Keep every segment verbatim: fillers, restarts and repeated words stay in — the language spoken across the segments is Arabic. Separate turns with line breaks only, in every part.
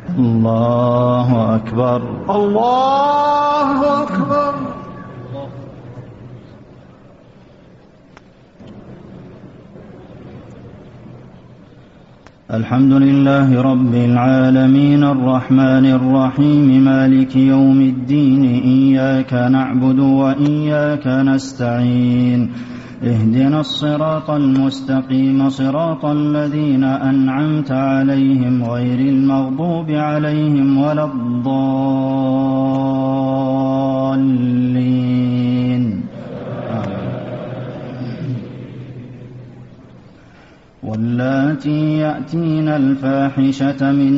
الله أكبر.
الله أكبر.
الحمد لله رب العالمين الرحمن الرحيم مالك يوم الدين إياك نعبد وإياك نستعين اهدنا الصراط المستقيم صراط الذين أنعمت عليهم غير المغضوب عليهم ولا الضالين. واللاتي يأتين الفاحشة من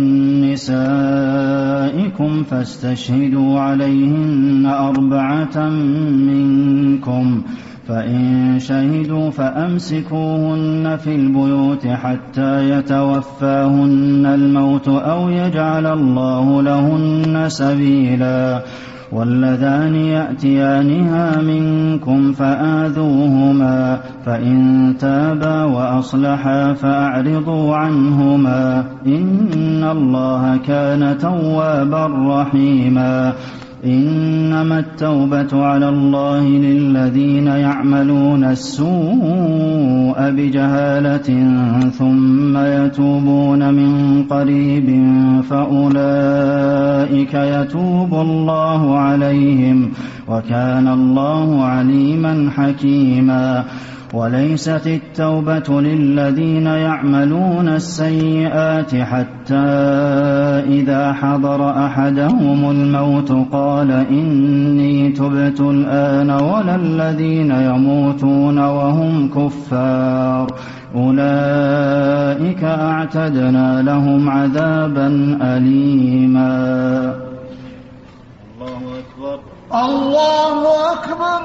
نسائكم فاستشهدوا عليهن أربعة منكم فإن شهدوا فأمسكوهن في البيوت حتى يتوفاهن الموت أو يجعل الله لهن سبيلا. واللذان يأتيانها منكم فآذوهما فإن تابا وأصلحا فأعرضوا عنهما إن الله كان توابا رحيما. إنما التوبة على الله للذين يعملون السوء بجهالة ثم يتوبون من قريب فأولئك يتوب الله عليهم وكان الله عليما حكيما. وليست التوبة للذين يعملون السيئات حتى إذا حضر أحدهم الموت قال إني تبت الآن ولا الذين يموتون وهم كفار أولئك أعتدنا لهم عذابا أليما. الله أكبر.
الله أكبر.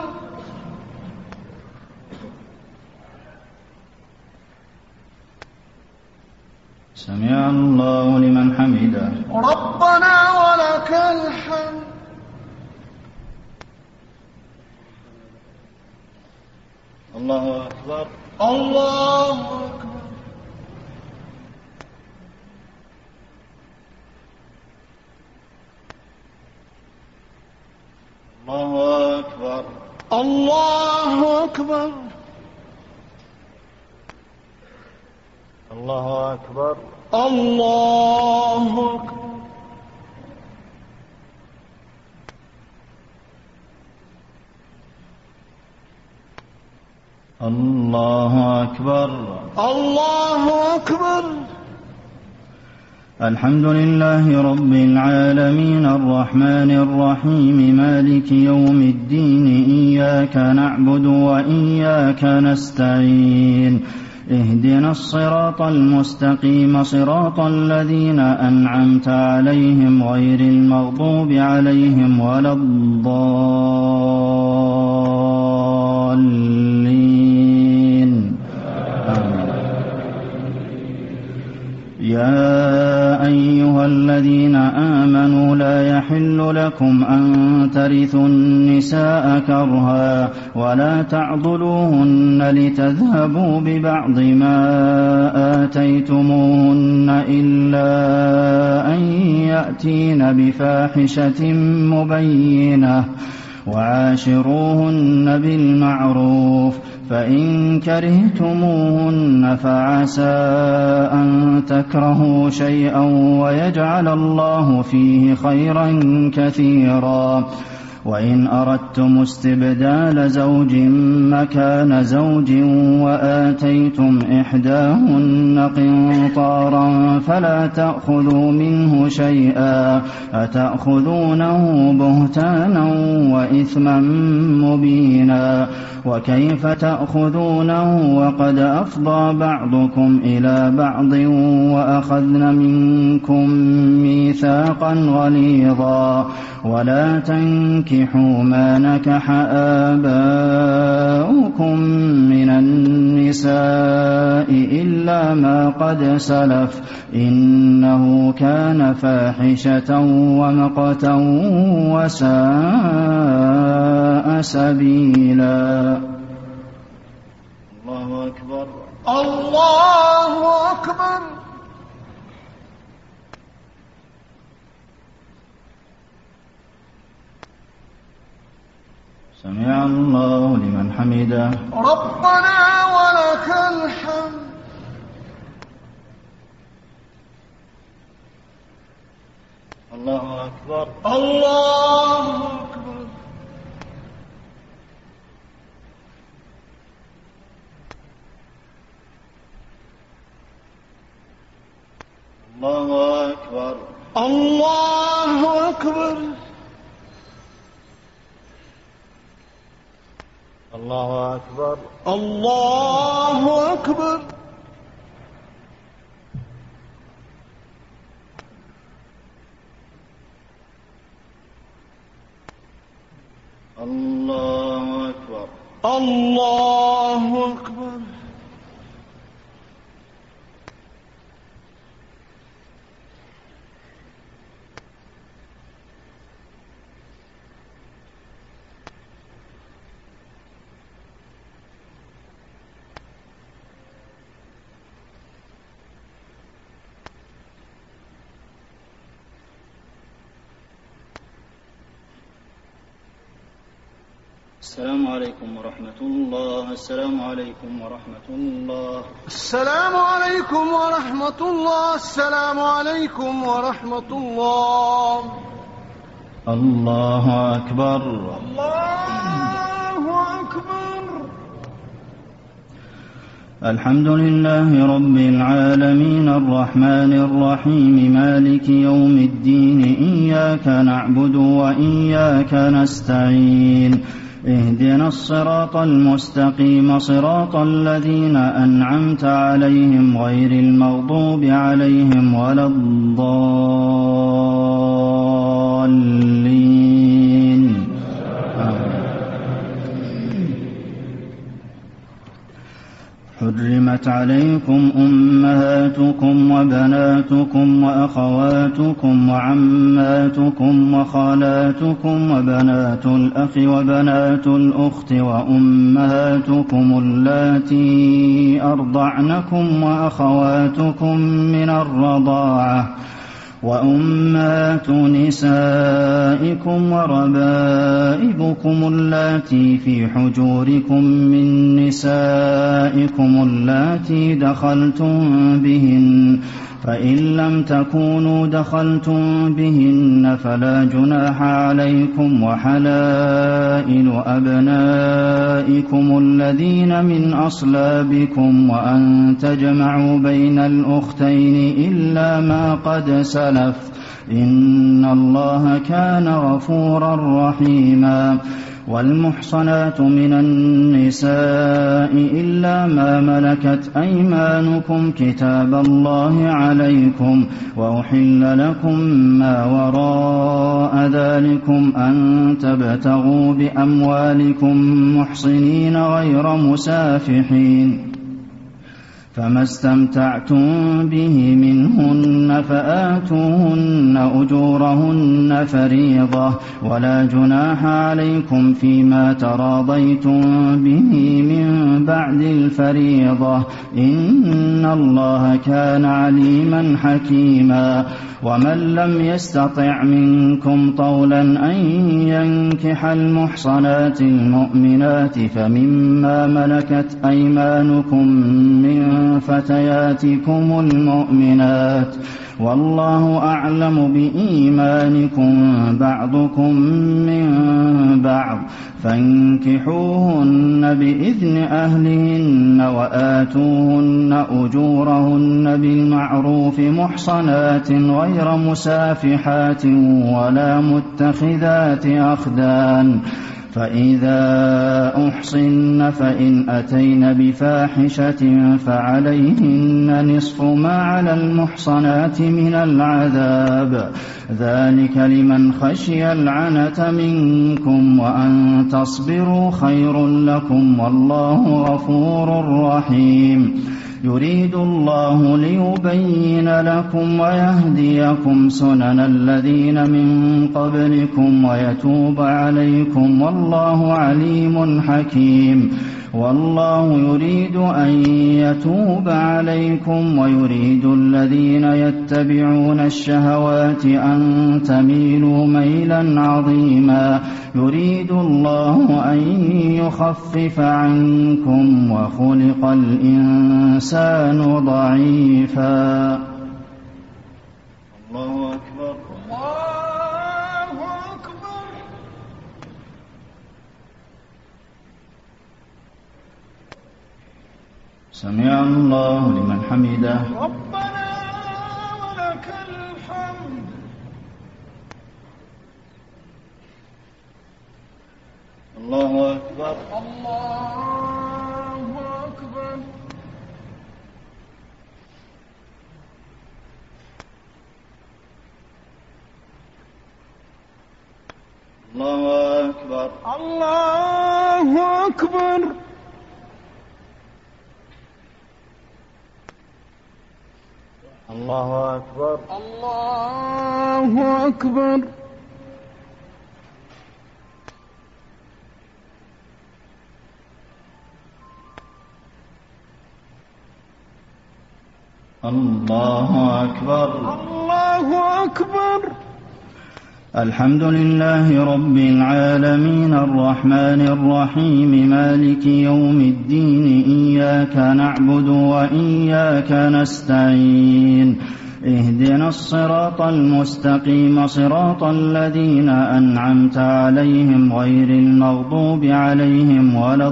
سمع الله لمن حمده.
ربنا ولك الحمد.
الله أكبر.
الله أكبر.
الله أكبر.
الله أكبر.
الله أكبر.
الله أكبر.
الله أكبر.
الله أكبر.
الحمد لله رب العالمين الرحمن الرحيم مالك يوم الدين إياك نعبد وإياك نستعين اهدنا الصراط المستقيم صراط الذين أنعمت عليهم غير المغضوب عليهم ولا الضالين. آمين. يا أيها الذين آمنوا لا يحل لكم أن ترثوا النساء كرها ولا تعضلوهن لتذهبوا ببعض ما آتيتموهن إلا أن يأتين بفاحشة مبينة وعاشروهن بالمعروف فإن كرهتموهن فعسى أن تكرهوا شيئا ويجعل الله فيه خيرا كثيرا. وإن أردتم استبدال زوج مكان زوج وآتيتم إحداهن قنطارا فلا تأخذوا منه شيئا أتأخذونه بهتانا وإثما مبينا. وكيف تأخذونه وقد أفضى بعضكم إلى بعض وأخذن منكم ميثاقا غليظا. ولا تنكحوا ما نكح آباؤكم من النساء إلا ما قد سلف إنه كان فاحشة ومقتا وساء سبيلا. الله أكبر.
الله أكبر.
سمع الله لمن حمده.
ربنا ولك الحمد.
الله أكبر.
الله أكبر.
الله أكبر.
الله أكبر.
الله أكبر.
الله أكبر.
الله أكبر.
الله أكبر.
السلام عليكم ورحمة الله. السلام عليكم ورحمة الله.
السلام عليكم ورحمة الله. السلام عليكم ورحمة الله.
الله أكبر.
الله أكبر.
الحمد لله رب العالمين الرحمن الرحيم مالك يوم الدين إياك نعبد وإياك نستعين اهدنا الصراط المستقيم صراط الذين أنعمت عليهم غير المغضوب عليهم ولا الضالين. حرمت عليكم أمهاتكم وبناتكم وأخواتكم وعماتكم وخالاتكم وبنات الأخ وبنات الأخت وأمهاتكم اللاتي أرضعنكم وأخواتكم من الرضاعة وأمهات نسائكم وربائبكم اللاتي في حجوركم من نسائكم اللاتي دخلتم بهن فإن لم تكونوا دخلتم بهن فلا جناح عليكم وحلائل أبنائكم الذين من أصلابكم وأن تجمعوا بين الأختين إلا ما قد سلف إن الله كان غفورا رحيما. والمحصنات من النساء إلا ما ملكت أيمانكم كتاب الله عليكم وأحل لكم ما وراء ذلكم أن تبتغوا بأموالكم محصنين غير مسافحين فما استمتعتم به منهن فآتوهن أجورهن فريضة ولا جناح عليكم فيما تراضيتم به من بعد الفريضة إن الله كان عليما حكيما. ومن لم يستطع منكم طولا أن ينكح المحصنات المؤمنات فمما ملكت أيمانكم من فتياتكم المؤمنات والله أعلم بإيمانكم بعضكم من بعض فانكحوهن بإذن أهلهن وآتوهن أجورهن بالمعروف محصنات غير مسافحات ولا متخذات أخدان فإذا أحصن فإن أتين بفاحشة فعليهن نصف ما على المحصنات من العذاب ذلك لمن خشي العنة منكم وأن تصبروا خير لكم والله غفور رحيم. يريد الله ليبين لكم ويهديكم سنن الذين من قبلكم ويتوب عليكم والله عليم حكيم. والله يريد أن يتوب عليكم ويريد الذين يتبعون الشهوات أن تميلوا ميلا عظيما يريد الله أن يخفف عنكم وخلق الإنسان ضعيفا. الله أكبر.
الله أكبر.
سمع الله لمن حمده.
ربنا ولك الحمد.
الله أكبر.
الله أكبر.
الله أكبر.
الله أكبر.
الله أكبر.
الله أكبر.
الله أكبر.
الله أكبر.
الحمد لله رب العالمين الرحمن الرحيم مالك يوم الدين إياك نعبد وإياك نستعين اهدنا الصراط المستقيم صراط الذين أنعمت عليهم غير المغضوب عليهم ولا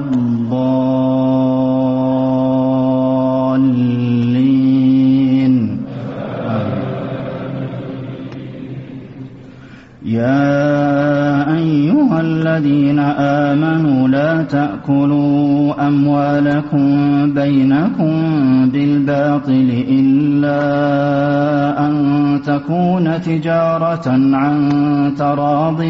الضالين. يا أيها الذين آمنوا لا تأكلوا أموالكم بينكم بالباطل إلا أن تكون تجارة عن تراض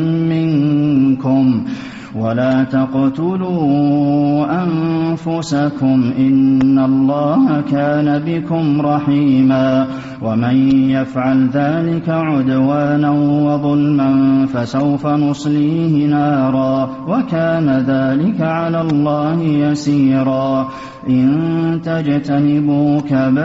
منكم ولا تقتلوا أنفسكم إن الله كان بكم رحيما ومن يفعل ذلك عدوانا وظلما فسوف نصليه نارا وكان ذلك على الله يسيرا. إن تجتنبوا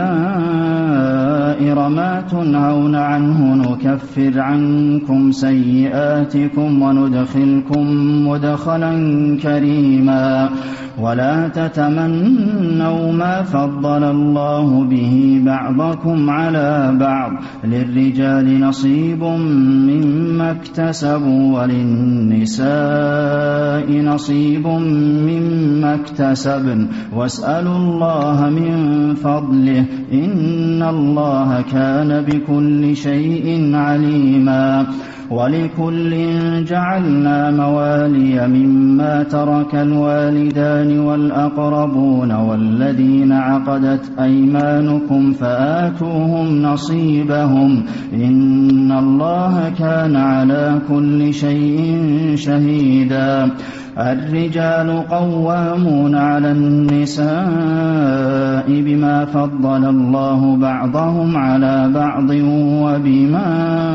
كبائر ما تنهون عنه نكفر عنكم سيئاتكم وندخلكم مدخلا كريما. ولا تتمنوا ما فضل الله به بعضكم على بعض للرجال نصيب مما اكتسبوا وللنساء نصيب مما اكتسبن واسألوا الله من فضله إن الله كان بكل شيء عليما. ولكل جعلنا موالي مما ترك الوالدان والأقربون والذين عقدت أيمانكم فآتوهم نصيبهم إن الله كان على كل شيء شهيدا. الرجال قوامون على النساء بما فضل الله بعضهم على بعض وبما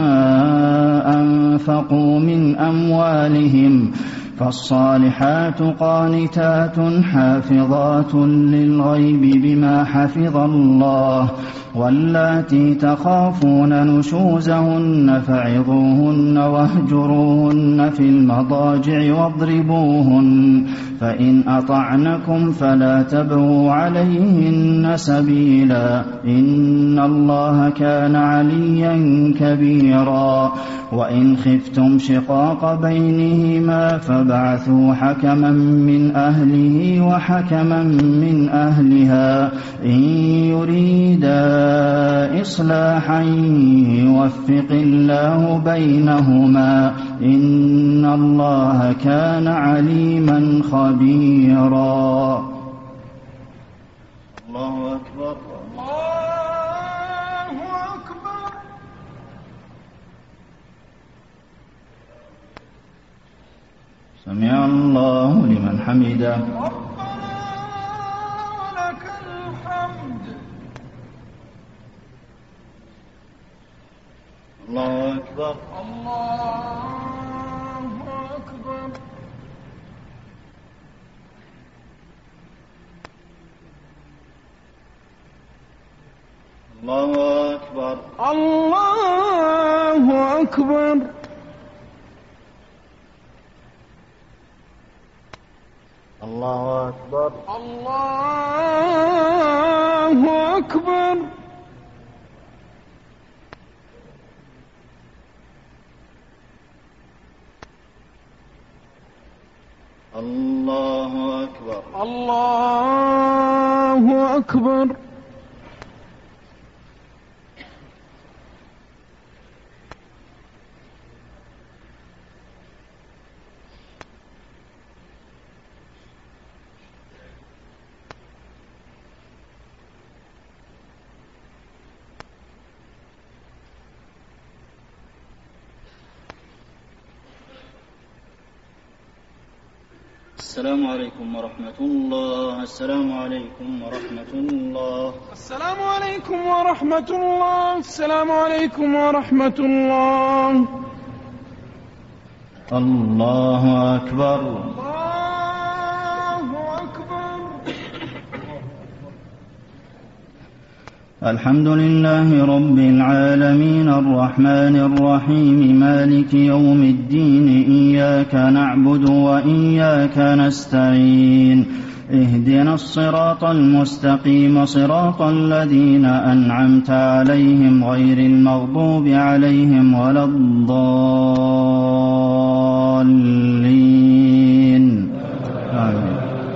أنفقوا من أموالهم فالصالحات قانتات حافظات للغيب بما حفظ الله واللاتي تخافون نشوزهن فعظوهن واهجروهن في المضاجع واضربوهن فإن أطعنكم فلا تبغوا عليهن سبيلا إن الله كان عليا كبيرا. وإن خفتم شقاق بينهما فابعثوا حكما من أهله وحكما من أهلها إن يريدا إصلاحا يوفق الله بينهما إن الله كان عليما خبيرا. الله أكبر.
الله أكبر.
سمع الله لمن حمده.
ربنا ولك الحمد.
الله أكبر.
الله أكبر.
الله أكبر.
الله أكبر.
الله أكبر.
الله أكبر.
الله أكبر.
الله أكبر.
السلام عليكم ورحمة الله. السلام عليكم ورحمة الله.
السلام عليكم ورحمة الله. السلام عليكم ورحمة الله.
الله أكبر.
الله أكبر.
الحمد لله رب العالمين الرحمن الرحيم مالك يوم الدين إياك نعبد وإياك نستعين اهدنا الصراط المستقيم صراط الذين أنعمت عليهم غير المغضوب عليهم ولا الضالين آمين.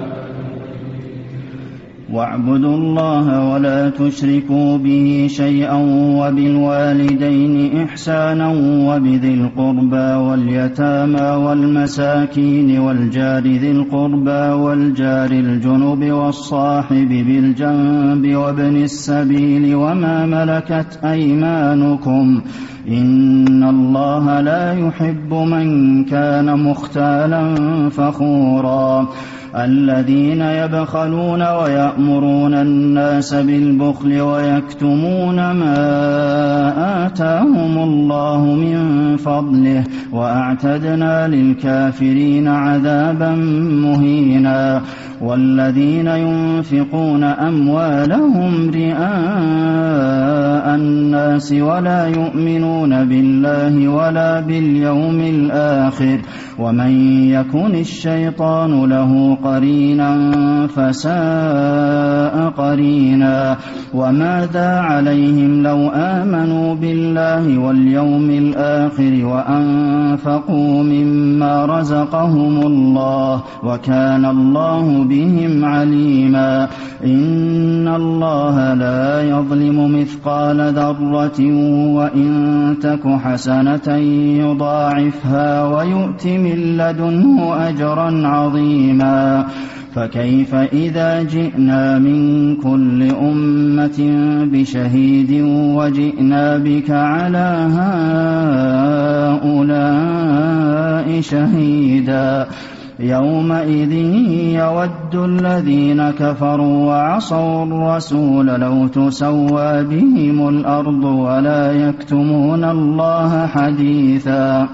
واعبدوا الله ولا تشركوا به شيئا وبالوالدين إحسانا وبذي القربى واليتامى والمساكين والجار ذي القربى والجار الجنب والصاحب بالجنب وابن السبيل وما ملكت أيمانكم إن الله لا يحب من كان مختالا فخورا الذين يبخلون ويأمرون الناس بالبخل ويكتمون ما آتاهم الله من فضله وأعتدنا للكافرين عذابا مهينا والذين ينفقون أموالهم رئاء الناس ولا يؤمنون بالله ولا باليوم الآخر ومن يكن الشيطان له قرينا فساء قرينا وماذا عليهم لو آمنوا بالله واليوم الآخر وأنفقوا مما رزقهم الله وكان الله بهم عليما إن الله لا يظلم مثقال ذرة وإن تك حسنة يضاعفها ويؤت من لدنه أجرا عظيما فكيف إذا جئنا من كل أمة بشهيد وجئنا بك على هؤلاء شهيدا يومئذ يود الذين كفروا وعصوا الرسول لو تسوى بهم الأرض ولا يكتمون الله حديثا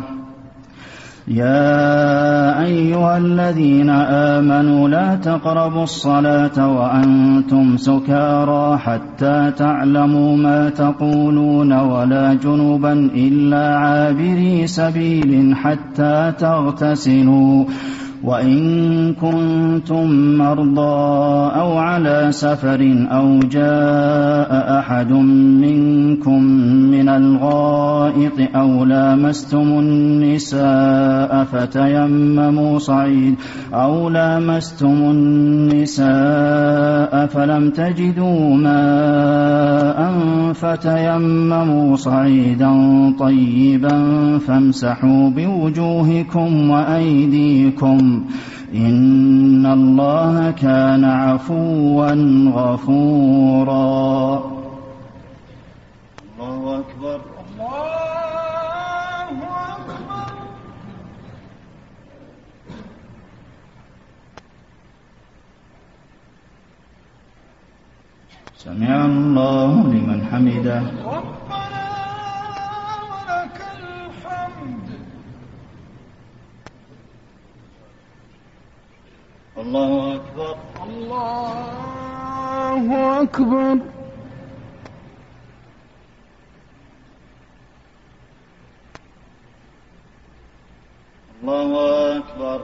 يا أيها الذين آمنوا لا تقربوا الصلاة وأنتم سكارى حتى تعلموا ما تقولون ولا جنبا إلا عابري سبيل حتى تغتسلوا وإن كنتم مرضى أو على سفر أو جاء أحد منكم من الغائط أو لامستم النساء فتيمموا صعيد أو لامستم النساء فلم تجدوا ماء فتيمموا صعيدا طيبا فامسحوا بوجوهكم وأيديكم إن الله كان عفوا غفورا. الله أكبر.
الله أكبر.
سمع الله لمن حمده.
ربنا ولك الحمد.
الله أكبر.
الله أكبر.
الله أكبر.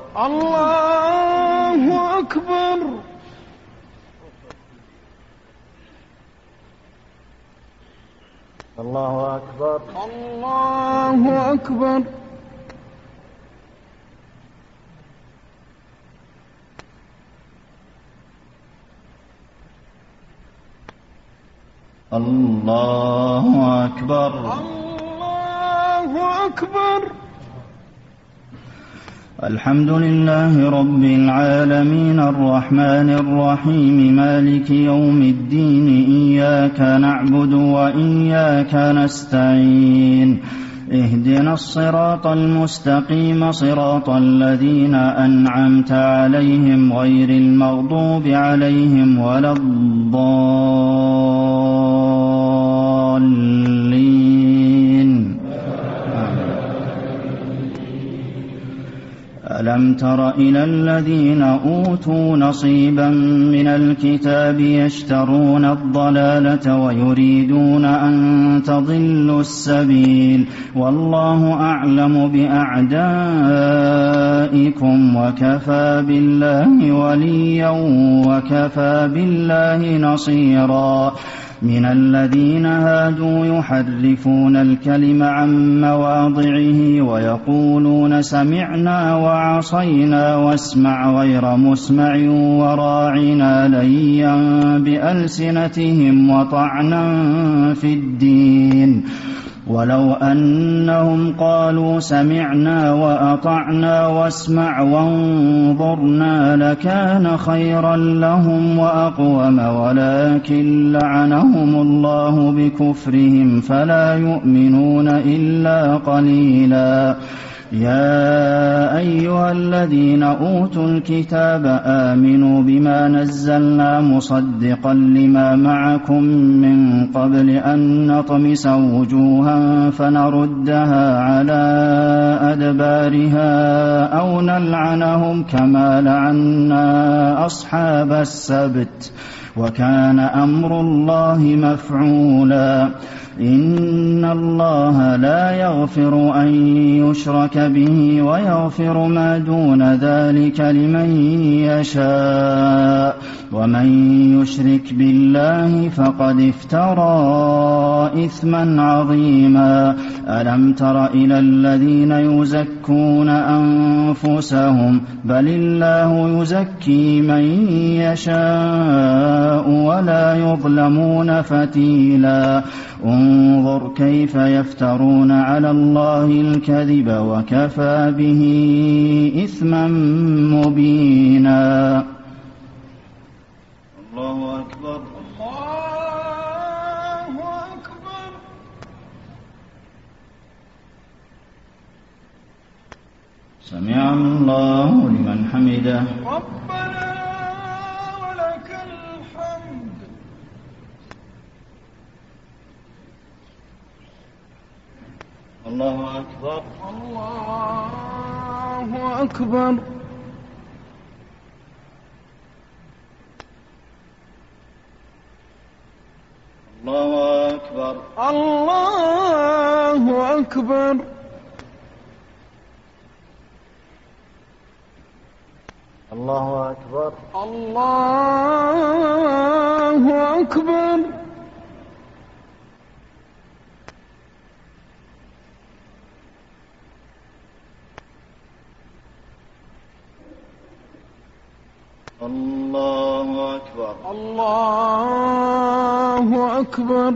الله أكبر.
الله أكبر.
الله أكبر.
الله أكبر.
الله أكبر.
الحمد لله رب العالمين الرحمن الرحيم مالك يوم الدين إياك نعبد وإياك نستعين اهدنا الصراط المستقيم صراط الذين أنعمت عليهم غير المغضوب عليهم ولا الضالين. ألم تر إلى الذين أوتوا نصيبا من الكتاب يشترون الضلالة ويريدون أن تضلوا السبيل والله أعلم بأعدائكم وكفى بالله وليا وكفى بالله نصيرا. من الذين هادوا يحرفون الكلم عن مواضعه ويقولون سمعنا وعصينا واسمع غير مسمع وراعنا ليا بألسنتهم وطعنا في الدين ولو أنهم قالوا سمعنا وأطعنا واسمع وانظرنا لكان خيرا لهم وأقوم ولكن لعنهم الله بكفرهم فلا يؤمنون إلا قليلا. يا أيها الذين أوتوا الكتاب آمنوا بما نزلنا مصدقا لما معكم من قبل أن نطمس وجوها فنردها على أدبارها أو نلعنهم كما لعنا أصحاب السبت وكان أمر الله مفعولا. إن الله لا يغفر أن يشرك به ويغفر ما دون ذلك لمن يشاء ومن يشرك بالله فقد افترى إثما عظيما. ألم تر إلى الذين يزكون أنفسهم بل الله يزكي من يشاء ولا يظلمون فتيلا. انظر كيف يفترون على الله الكذب وكفى به إثما مبينا. الله أكبر.
الله أكبر.
سمع الله لمن حمده.
ربنا ولك الحمد.
الله أكبر.
الله أكبر.
الله أكبر.
الله أكبر.
الله أكبر.
الله أكبر.
الله أكبر.
الله أكبر.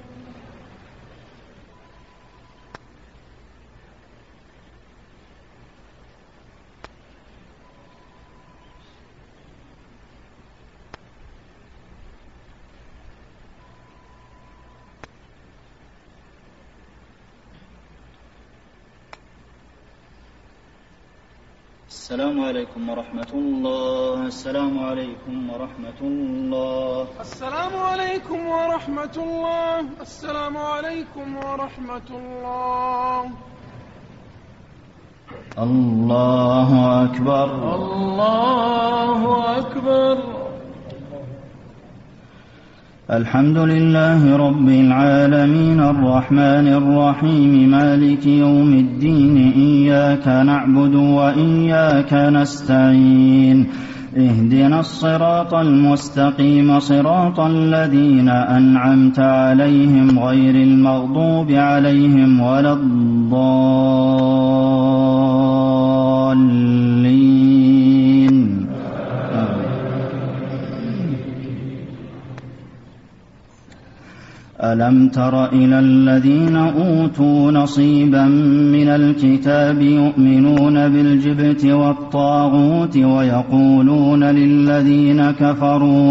السلام عليكم ورحمة الله. السلام عليكم ورحمة الله.
السلام عليكم ورحمة الله. السلام عليكم ورحمة الله.
الله أكبر.
الله أكبر.
الحمد لله رب العالمين الرحمن الرحيم مالك يوم الدين إياك نعبد وإياك نستعين اهدنا الصراط المستقيم صراط الذين أنعمت عليهم غير المغضوب عليهم ولا الضالين. ألم تر إلى الذين أوتوا نصيبا من الكتاب يؤمنون بالجبت والطاغوت ويقولون للذين كفروا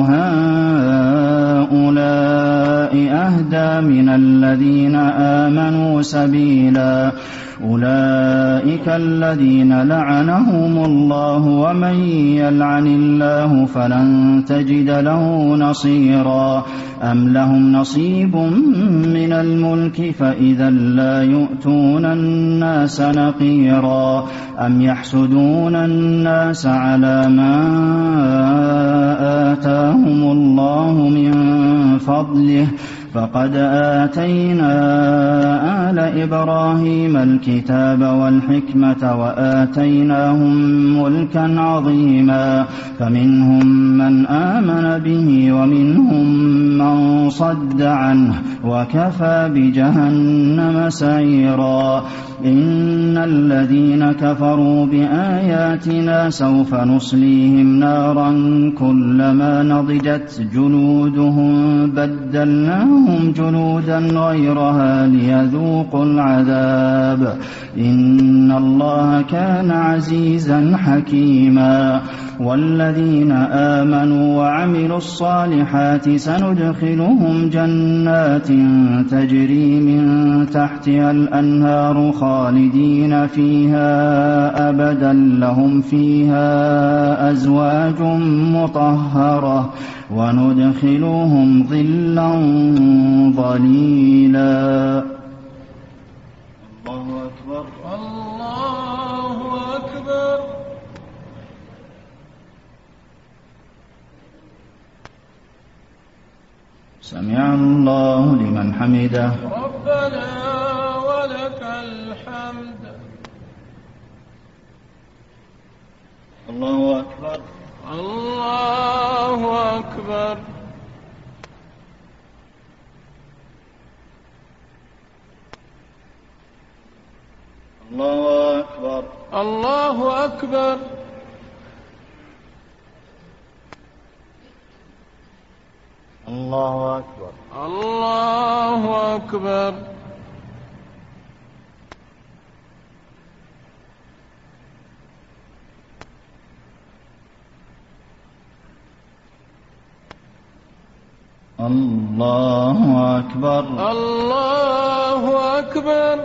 هؤلاء أهدى من الذين آمنوا سبيلا أولئك الذين لعنهم الله ومن يلعن الله فلن تجد له نصيرا أم لهم نصيب من الملك فإذا لا يؤتون الناس نقيرا أم يحسدون الناس على ما آتاهم الله من فضله فقد آتينا آل إبراهيم الكتاب والحكمة وآتيناهم ملكا عظيما فمنهم من آمن به ومنهم من صد عنه وكفى بجهنم سعيرا إن الذين كفروا بآياتنا سوف نصليهم نارا كلما نضجت جلودهم بدلناهم جلودا غيرها ليذوقوا العذاب إن الله كان عزيزا حكيما والذين آمنوا وعملوا الصالحات سندخلهم جنات تجري من تحتها الأنهار خالدين فيها أبدا لهم فيها أزواج مطهرة وندخلهم ظلا ظليلا. الله أكبر
الله أكبر.
سمع الله لمن حمده.
ربنا ولك الحمد.
الله أكبر
الله أكبر.
الله أكبر
الله أكبر.
الله أكبر
الله أكبر.
الله أكبر.
الله أكبر.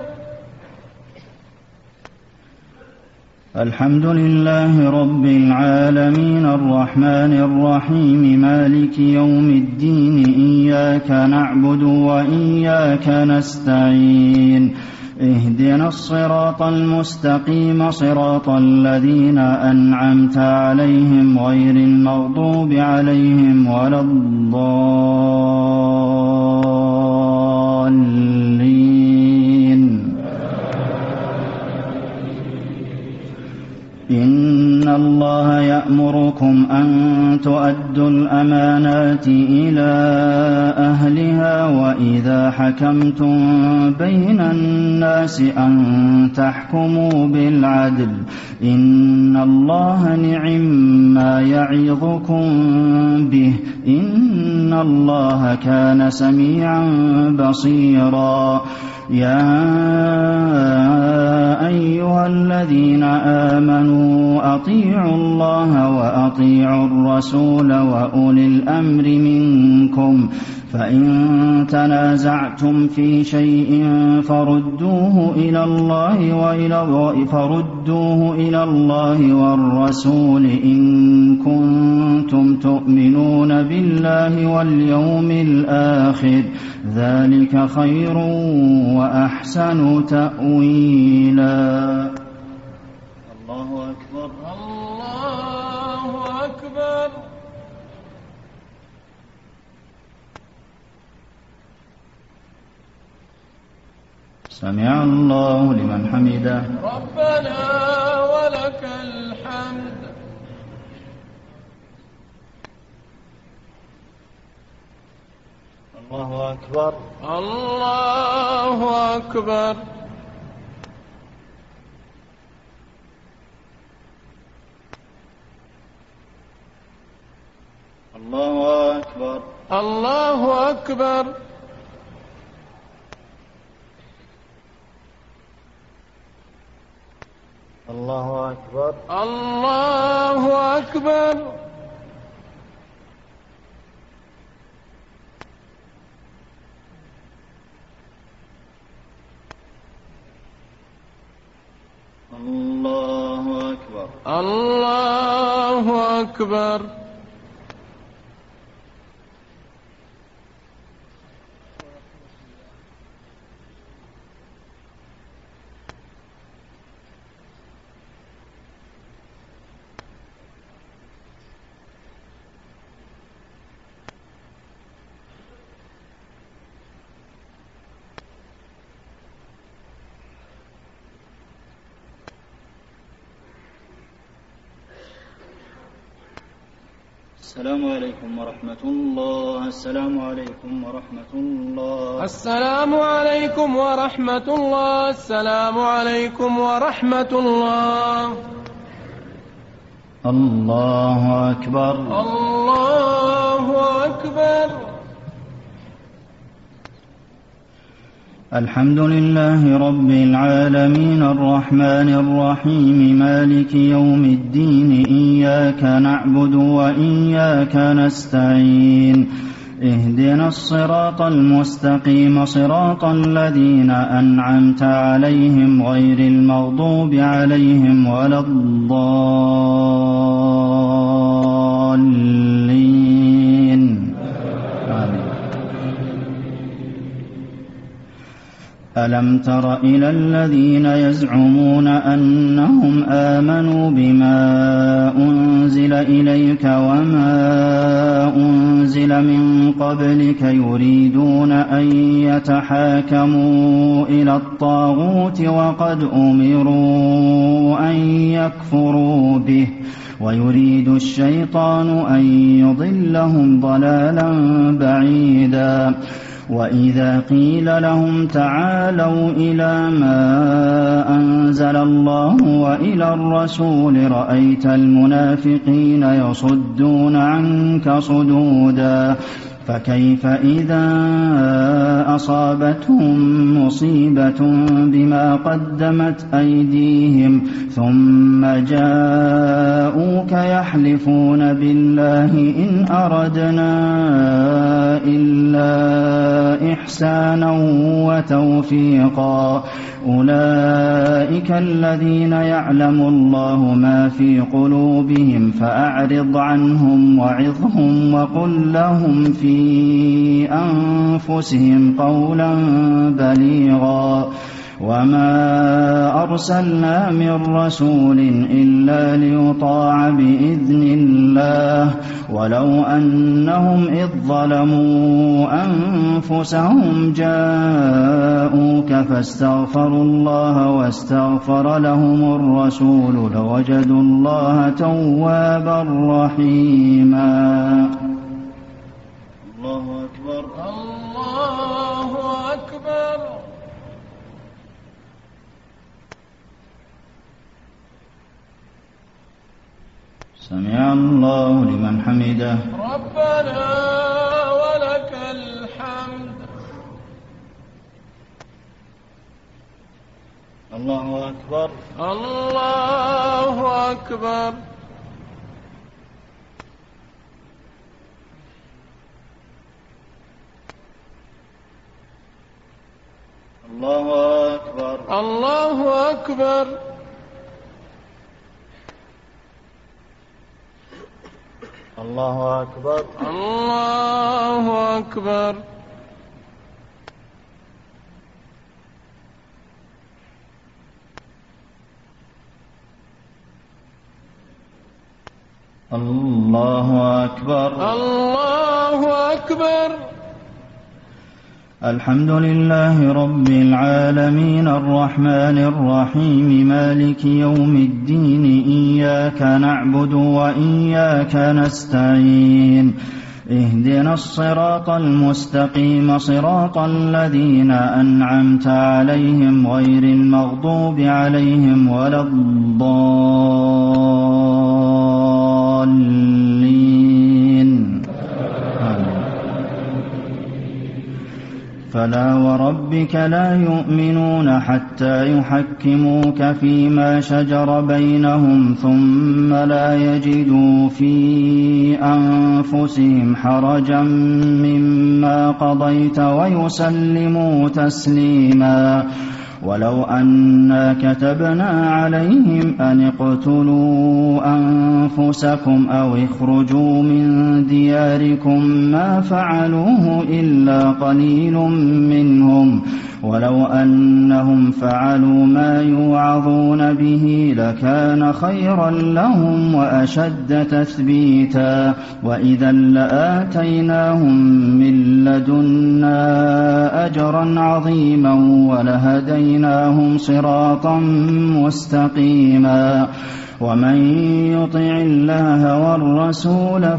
الحمد لله رب العالمين الرحمن الرحيم مالك يوم الدين إياك نعبد وإياك نستعين اهدنا الصراط المستقيم صراط الذين أنعمت عليهم غير المغضوب عليهم ولا الضالين. إن الله يأمركم أن تؤدوا الأمانات إلى أهلها وإذا حكمتم بين الناس أن تحكموا بالعدل إن الله نعم يعظكم به إن الله كان سميعا بصيرا. يا أيها الذين آمنوا أطيعوا الله وأطيعوا الرسول وأولي الأمر منكم فإن تنازعتم في شيء فردوه إلى الله وإلى فردوه إلى الله والرسول إن كنتم تؤمنون بالله واليوم الآخر ذلك خير وأحسن تأويلا. الله أكبر
الله أكبر.
سمع الله لمن حمده.
ربنا ولك الحمد.
الله أكبر.
الله أكبر.
الله أكبر.
الله أكبر.
الله أكبر.
الله أكبر.
الله أكبر.
الله أكبر.
السلام عليكم ورحمة الله. السلام عليكم ورحمة الله.
السلام عليكم ورحمة الله. السلام عليكم ورحمة الله.
الله أكبر.
الله أكبر.
الحمد لله رب العالمين الرحمن الرحيم مالك يوم الدين إياك نعبد وإياك نستعين اهدنا الصراط المستقيم صراط الذين أنعمت عليهم غير المغضوب عليهم ولا الضالين آمين. ألم تر إلى الذين يزعمون أنهم آمنوا بما أنزل إليك وما أنزل من قبلك يريدون أن يتحاكموا إلى الطاغوت وقد أمروا أن يكفروا به ويريد الشيطان أن يضلهم ضلالا بعيدا. وإذا قيل لهم تعالوا إلى ما أنزل الله وإلى الرسول رأيت المنافقين يصدون عنك صدودا. فكيف إذا أصابتهم مصيبة بما قدمت أيديهم ثم جاءوك يحلفون بالله إن أردنا إلا إحسانا وتوفيقا أولئك الذين يعلم الله ما في قلوبهم فأعرض عنهم وعظهم وقل لهم في أنفسهم قولا بليغا. وما أرسلنا من رسول إلا ليطاع بإذن الله ولو أنهم إذ ظلموا أنفسهم جاءوك فاستغفروا الله واستغفر لهم الرسول لوجدوا الله توابا رحيما. الله أكبر.
الله أكبر.
سمع الله لمن حمده.
ربنا ولك الحمد.
الله أكبر.
الله أكبر.
الله أكبر.
الله أكبر.
الله أكبر.
الله أكبر.
الله أكبر.
الله أكبر.
الحمد لله رب العالمين الرحمن الرحيم مالك يوم الدين إياك نعبد وإياك نستعين اهدنا الصراط المستقيم صراط الذين أنعمت عليهم غير المغضوب عليهم ولا الضالين فلا وربك لا يؤمنون حتى يحكموك فيما شجر بينهم ثم لا يجدوا في أنفسهم حرجا مما قضيت ويسلموا تسليما ولو أنا كتبنا عليهم أن اقتلوا أنفسكم أو اخرجوا من دياركم ما فعلوه إلا قليل منهم ولو أنهم فعلوا ما يوعظون به لكان خيرا لهم وأشد تثبيتا وإذا لآتيناهم من لدنا أجرا عظيما ولهديناهم صراطا مستقيما ومن يطع الله والرسول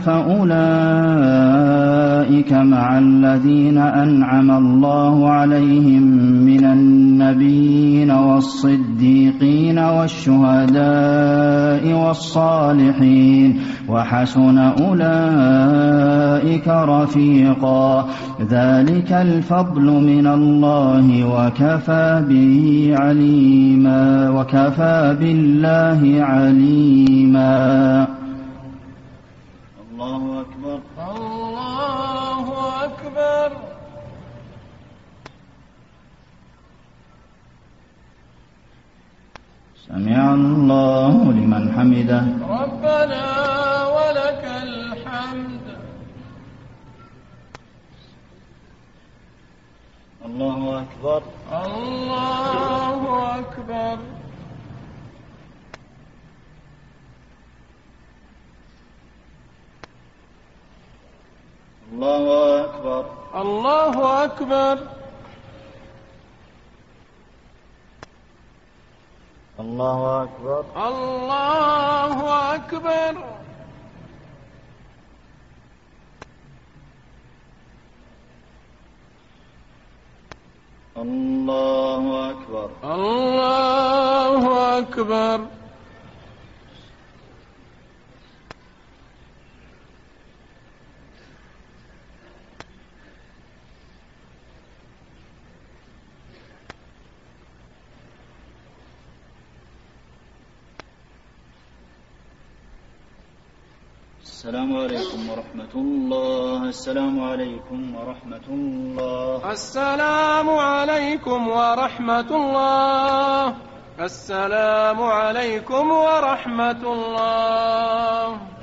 فأولئك مع الذين أنعم الله عليهم من النبيين والصديقين والشهداء والصالحين وحسن أولئك رفيقا ذلك الفضل من الله وكفى به عليما وكفى بالله عليما عليما الله أكبر
الله أكبر
سمع الله لمن حمده
ربنا ولك الحمد
الله أكبر
الله أكبر
الله أكبر
الله أكبر
الله أكبر
الله أكبر
الله أكبر
الله أكبر
السلام عليكم ورحمة الله السلام عليكم ورحمة الله
السلام عليكم ورحمة الله السلام عليكم ورحمة الله